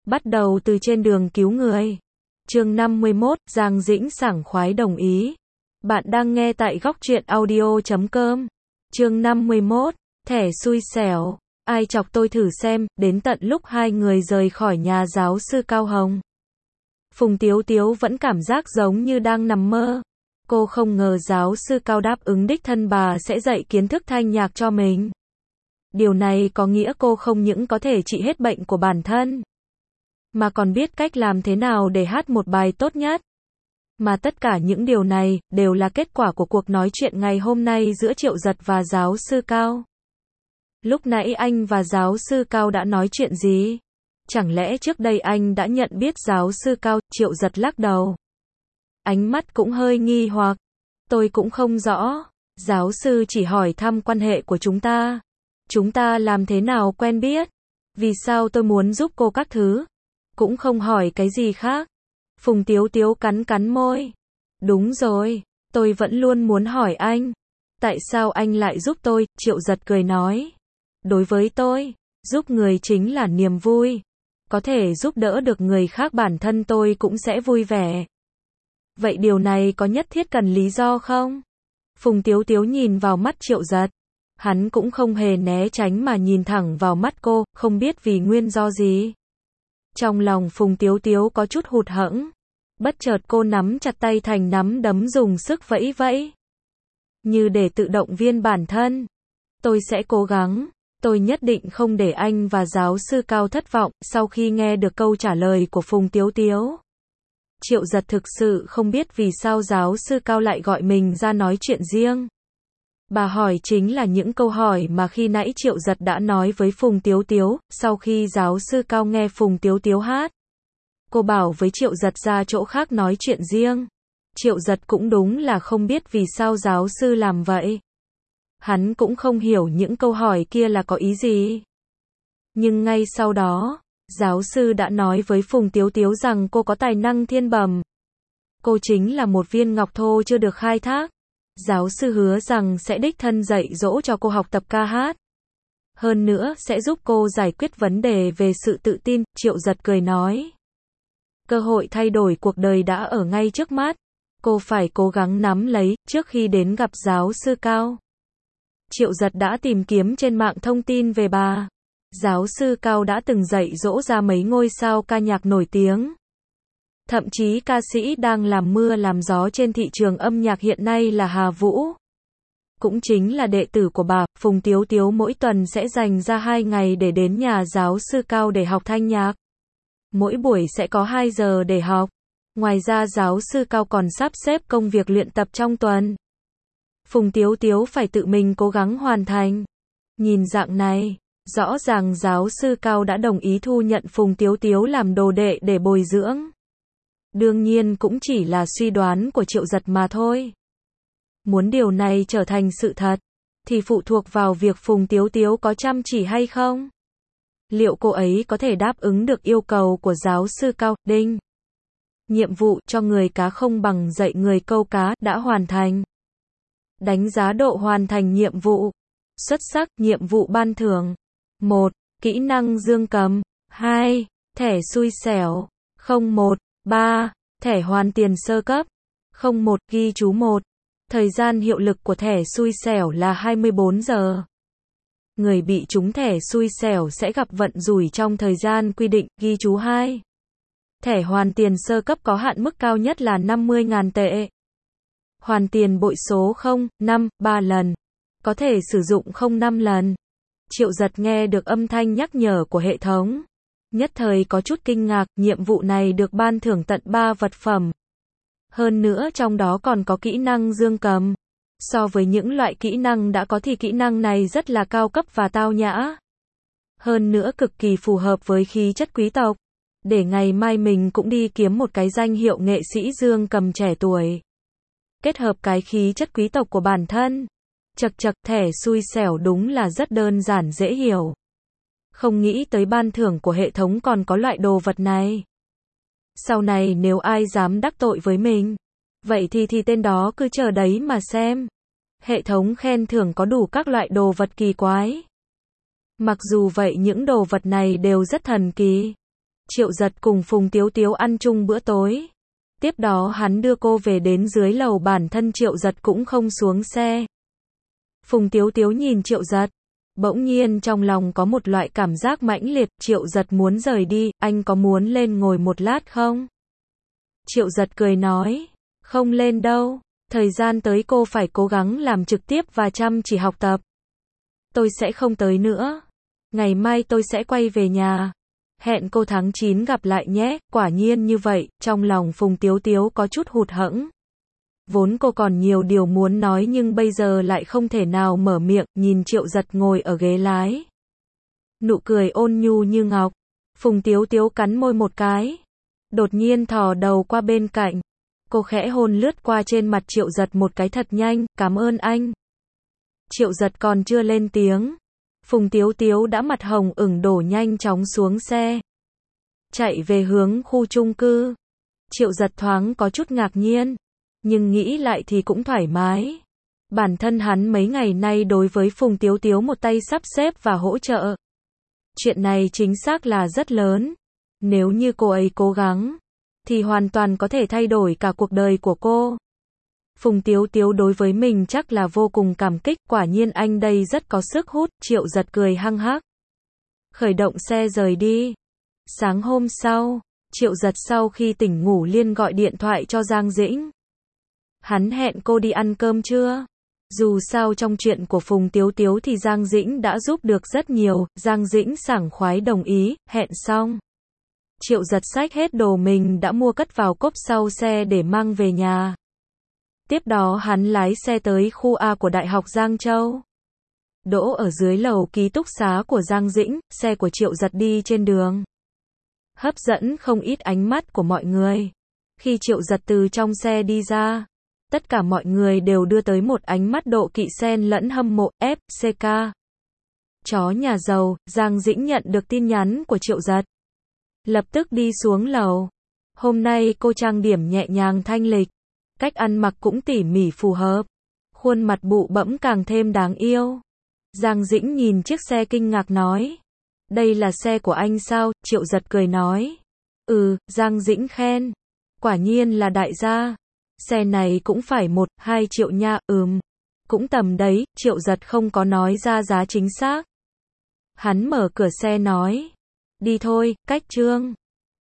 Bắt đầu từ trên đường cứu người. Chương 51, Giang Dĩnh sảng khoái đồng ý. Bạn đang nghe tại góc truyện audio.com. Chương 51, thẻ xui xẻo. Ai chọc tôi thử xem, đến tận lúc hai người rời khỏi nhà giáo sư Cao Hồng. Phùng Tiếu Tiếu vẫn cảm giác giống như đang nằm mơ. Cô không ngờ giáo sư Cao đáp ứng đích thân bà sẽ dạy kiến thức thanh nhạc cho mình. Điều này có nghĩa cô không những có thể trị hết bệnh của bản thân, mà còn biết cách làm thế nào để hát một bài tốt nhất. Mà tất cả những điều này, đều là kết quả của cuộc nói chuyện ngày hôm nay giữa Triệu Giật và giáo sư Cao. Lúc nãy anh và giáo sư Cao đã nói chuyện gì? Chẳng lẽ trước đây anh đã nhận biết giáo sư Cao? Triệu Giật lắc đầu. Ánh mắt cũng hơi nghi hoặc. Tôi cũng không rõ. Giáo sư chỉ hỏi thăm quan hệ của chúng ta. Chúng ta làm thế nào quen biết? Vì sao tôi muốn giúp cô các thứ? Cũng không hỏi cái gì khác. Phùng Tiếu Tiếu cắn cắn môi. Đúng rồi, tôi vẫn luôn muốn hỏi anh. Tại sao anh lại giúp tôi? Triệu Giật cười nói. Đối với tôi, giúp người chính là niềm vui. Có thể giúp đỡ được người khác bản thân tôi cũng sẽ vui vẻ. Vậy điều này có nhất thiết cần lý do không? Phùng Tiếu Tiếu nhìn vào mắt Triệu Giật. Hắn cũng không hề né tránh mà nhìn thẳng vào mắt cô, không biết vì nguyên do gì. Trong lòng Phùng Tiếu Tiếu có chút hụt hẫng. Bất chợt cô nắm chặt tay thành nắm đấm dùng sức vẫy vẫy. Như để tự động viên bản thân. Tôi sẽ cố gắng. Tôi nhất định không để anh và giáo sư Cao thất vọng. Sau khi nghe được câu trả lời của Phùng Tiếu Tiếu, Triệu Giật thực sự không biết vì sao giáo sư Cao lại gọi mình ra nói chuyện riêng. Bà hỏi chính là những câu hỏi mà khi nãy Triệu Giật đã nói với Phùng Tiếu Tiếu. Sau khi giáo sư Cao nghe Phùng Tiếu Tiếu hát, cô bảo với Triệu Giật ra chỗ khác nói chuyện riêng. Triệu Giật cũng đúng là không biết vì sao giáo sư làm vậy. Hắn cũng không hiểu những câu hỏi kia là có ý gì. Nhưng ngay sau đó, giáo sư đã nói với Phùng Tiếu Tiếu rằng cô có tài năng thiên bẩm. Cô chính là một viên ngọc thô chưa được khai thác. Giáo sư hứa rằng sẽ đích thân dạy dỗ cho cô học tập ca hát. Hơn nữa sẽ giúp cô giải quyết vấn đề về sự tự tin. Triệu Giật cười nói. Cơ hội thay đổi cuộc đời đã ở ngay trước mắt. Cô phải cố gắng nắm lấy trước khi đến gặp giáo sư Cao. Triệu Giật đã tìm kiếm trên mạng thông tin về bà. Giáo sư Cao đã từng dạy dỗ ra mấy ngôi sao ca nhạc nổi tiếng. Thậm chí ca sĩ đang làm mưa làm gió trên thị trường âm nhạc hiện nay là Hà Vũ. Cũng chính là đệ tử của bà. Phùng Tiếu Tiếu mỗi tuần sẽ dành ra 2 ngày để đến nhà giáo sư Cao để học thanh nhạc. Mỗi buổi sẽ có 2 giờ để học. Ngoài ra giáo sư Cao còn sắp xếp công việc luyện tập trong tuần. Phùng Tiếu Tiếu phải tự mình cố gắng hoàn thành. Nhìn dạng này, rõ ràng giáo sư Cao đã đồng ý thu nhận Phùng Tiếu Tiếu làm đồ đệ để bồi dưỡng. Đương nhiên cũng chỉ là suy đoán của Triệu Giật mà thôi. Muốn điều này trở thành sự thật, thì phụ thuộc vào việc Phùng Tiếu Tiếu có chăm chỉ hay không. Liệu cô ấy có thể đáp ứng được yêu cầu của giáo sư Cao? Đinh. Nhiệm vụ cho người cá không bằng dạy người câu cá đã hoàn thành. Đánh giá độ hoàn thành nhiệm vụ. Xuất sắc, nhiệm vụ ban thưởng. 1. Kỹ năng dương cầm. 2. Thẻ xui xẻo. 01. 3. Thẻ hoàn tiền sơ cấp. 01. Ghi chú 1. Thời gian hiệu lực của thẻ xui xẻo là 24 giờ. Người bị trúng thẻ xui xẻo sẽ gặp vận rủi trong thời gian quy định. Ghi chú 2. Thẻ hoàn tiền sơ cấp có hạn mức cao nhất là 50.000 tệ. Hoàn tiền bội số 0,5, 3 lần. Có thể sử dụng 0,5 lần. Triệu Giật nghe được âm thanh nhắc nhở của hệ thống. Nhất thời có chút kinh ngạc, nhiệm vụ này được ban thưởng tận 3 vật phẩm. Hơn nữa trong đó còn có kỹ năng dương cầm. So với những loại kỹ năng đã có thì kỹ năng này rất là cao cấp và tao nhã. Hơn nữa cực kỳ phù hợp với khí chất quý tộc. Để ngày mai mình cũng đi kiếm một cái danh hiệu nghệ sĩ dương cầm trẻ tuổi. Kết hợp cái khí chất quý tộc của bản thân. Chật chật, thẻ xui xẻo đúng là rất đơn giản dễ hiểu. Không nghĩ tới ban thưởng của hệ thống còn có loại đồ vật này. Sau này nếu ai dám đắc tội với mình, vậy thì tên đó cứ chờ đấy mà xem. Hệ thống khen thưởng có đủ các loại đồ vật kỳ quái. Mặc dù vậy những đồ vật này đều rất thần kỳ. Triệu Giật cùng Phùng Tiếu Tiếu ăn chung bữa tối. Tiếp đó hắn đưa cô về đến dưới lầu, bản thân Triệu Giật cũng không xuống xe. Phùng Tiếu Tiếu nhìn Triệu Giật. Bỗng nhiên trong lòng có một loại cảm giác mãnh liệt, Triệu Giật muốn rời đi, anh có muốn lên ngồi một lát không? Triệu Giật cười nói, không lên đâu, thời gian tới cô phải cố gắng làm trực tiếp và chăm chỉ học tập. Tôi sẽ không tới nữa. Ngày mai tôi sẽ quay về nhà. Hẹn cô tháng 9 gặp lại nhé. Quả nhiên như vậy, trong lòng Phùng Tiếu Tiếu có chút hụt hẫng. Vốn cô còn nhiều điều muốn nói nhưng bây giờ lại không thể nào mở miệng, nhìn Triệu Giật ngồi ở ghế lái. Nụ cười ôn nhu như ngọc. Phùng Tiếu Tiếu cắn môi một cái. Đột nhiên thò đầu qua bên cạnh. Cô khẽ hôn lướt qua trên mặt Triệu Giật một cái thật nhanh, cảm ơn anh. Triệu Giật còn chưa lên tiếng. Phùng Tiếu Tiếu đã mặt hồng ửng đổ nhanh chóng xuống xe. Chạy về hướng khu chung cư. Triệu Giật thoáng có chút ngạc nhiên. Nhưng nghĩ lại thì cũng thoải mái. Bản thân hắn mấy ngày nay đối với Phùng Tiếu Tiếu một tay sắp xếp và hỗ trợ. Chuyện này chính xác là rất lớn. Nếu như cô ấy cố gắng, thì hoàn toàn có thể thay đổi cả cuộc đời của cô. Phùng Tiếu Tiếu đối với mình chắc là vô cùng cảm kích, quả nhiên anh đây rất có sức hút, Triệu Giật cười hăng hắc. Khởi động xe rời đi. Sáng hôm sau, Triệu Giật sau khi tỉnh ngủ liền gọi điện thoại cho Giang Dĩnh. Hắn hẹn cô đi ăn cơm trưa. Dù sao trong chuyện của Phùng Tiếu Tiếu thì Giang Dĩnh đã giúp được rất nhiều, Giang Dĩnh sảng khoái đồng ý, hẹn xong. Triệu Giật xách hết đồ mình đã mua cất vào cốp sau xe để mang về nhà. Tiếp đó hắn lái xe tới khu A của Đại học Giang Châu. Đỗ ở dưới lầu ký túc xá của Giang Dĩnh, xe của Triệu Giật đi trên đường. Hấp dẫn không ít ánh mắt của mọi người. Khi Triệu Giật từ trong xe đi ra, tất cả mọi người đều đưa tới một ánh mắt độ kỵ xen lẫn hâm mộ, FCK. Chó nhà giàu, Giang Dĩnh nhận được tin nhắn của Triệu Giật. Lập tức đi xuống lầu. Hôm nay cô trang điểm nhẹ nhàng thanh lịch. Cách ăn mặc cũng tỉ mỉ phù hợp. Khuôn mặt bụ bẫm càng thêm đáng yêu. Giang Dĩnh nhìn chiếc xe kinh ngạc nói. Đây là xe của anh sao? Triệu Giật cười nói. Giang Dĩnh khen. Quả nhiên là đại gia. Xe này cũng phải 1-2 triệu nha, cũng tầm đấy, Triệu Giật không có nói ra giá chính xác. Hắn mở cửa xe nói. Đi thôi, cách Trương.